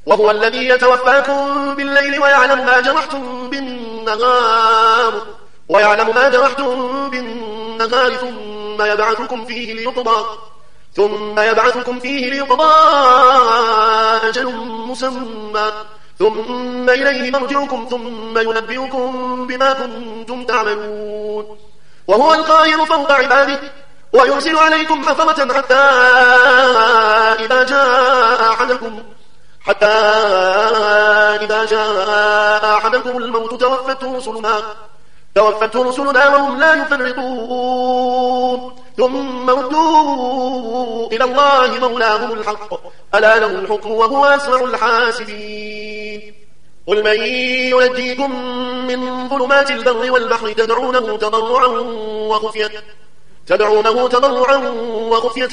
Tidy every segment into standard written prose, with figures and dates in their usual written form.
وهو الذي يتوفاكم بالليل ويعلم ما جرحتم بالنهار ثم يبعثكم فيه ليقضى أجل مسمى ثم إليه مرجعكم ثم ينبئكم بما كنتم تعملون. وهو القاهر فوق عباده ويرسل عليكم حفظة حتى إذا جاء أحدكم الموت توفته رسلنا وهم لا يفرطون ثم ردوا إلى الله مولاهم الحق ألا له الحكم وهو أسرع الحاسبين. قل من ينجيكم من ظلمات البر والبحر تدعونه تضرعا وخفية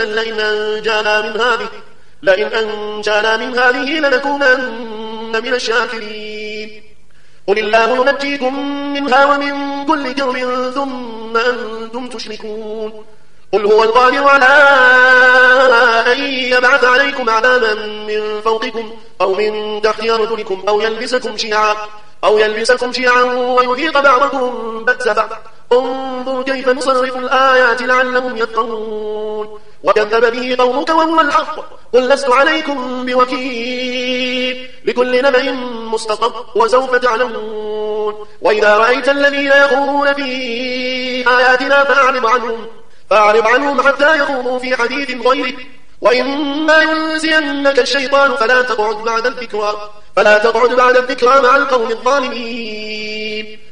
لئن أنجانا من هذه لنكونن من الشاكرين. قل الله ينجيكم منها ومن كل كرب ثم أنتم تشركون. قل هو القادر على أن يبعث عليكم عذابا من فوقكم أو من تحت أرجلكم أو يلبسكم شيعا ويذيق بعضكم بأس بعض. انظر كيف نصرف الآيات لعلهم يفقهون. وكذب به قومك وهو الحق قل لست عليكم بوكيل لكل نبأ مستقر وسوف تعلمون. وإذا رأيت الذين يخوضون في آياتنا فأعرض عنهم حتى يخوضوا في حديث غيره وإما ينسينك الشيطان فلا تقعد بعد الذكرى مع القوم الظالمين.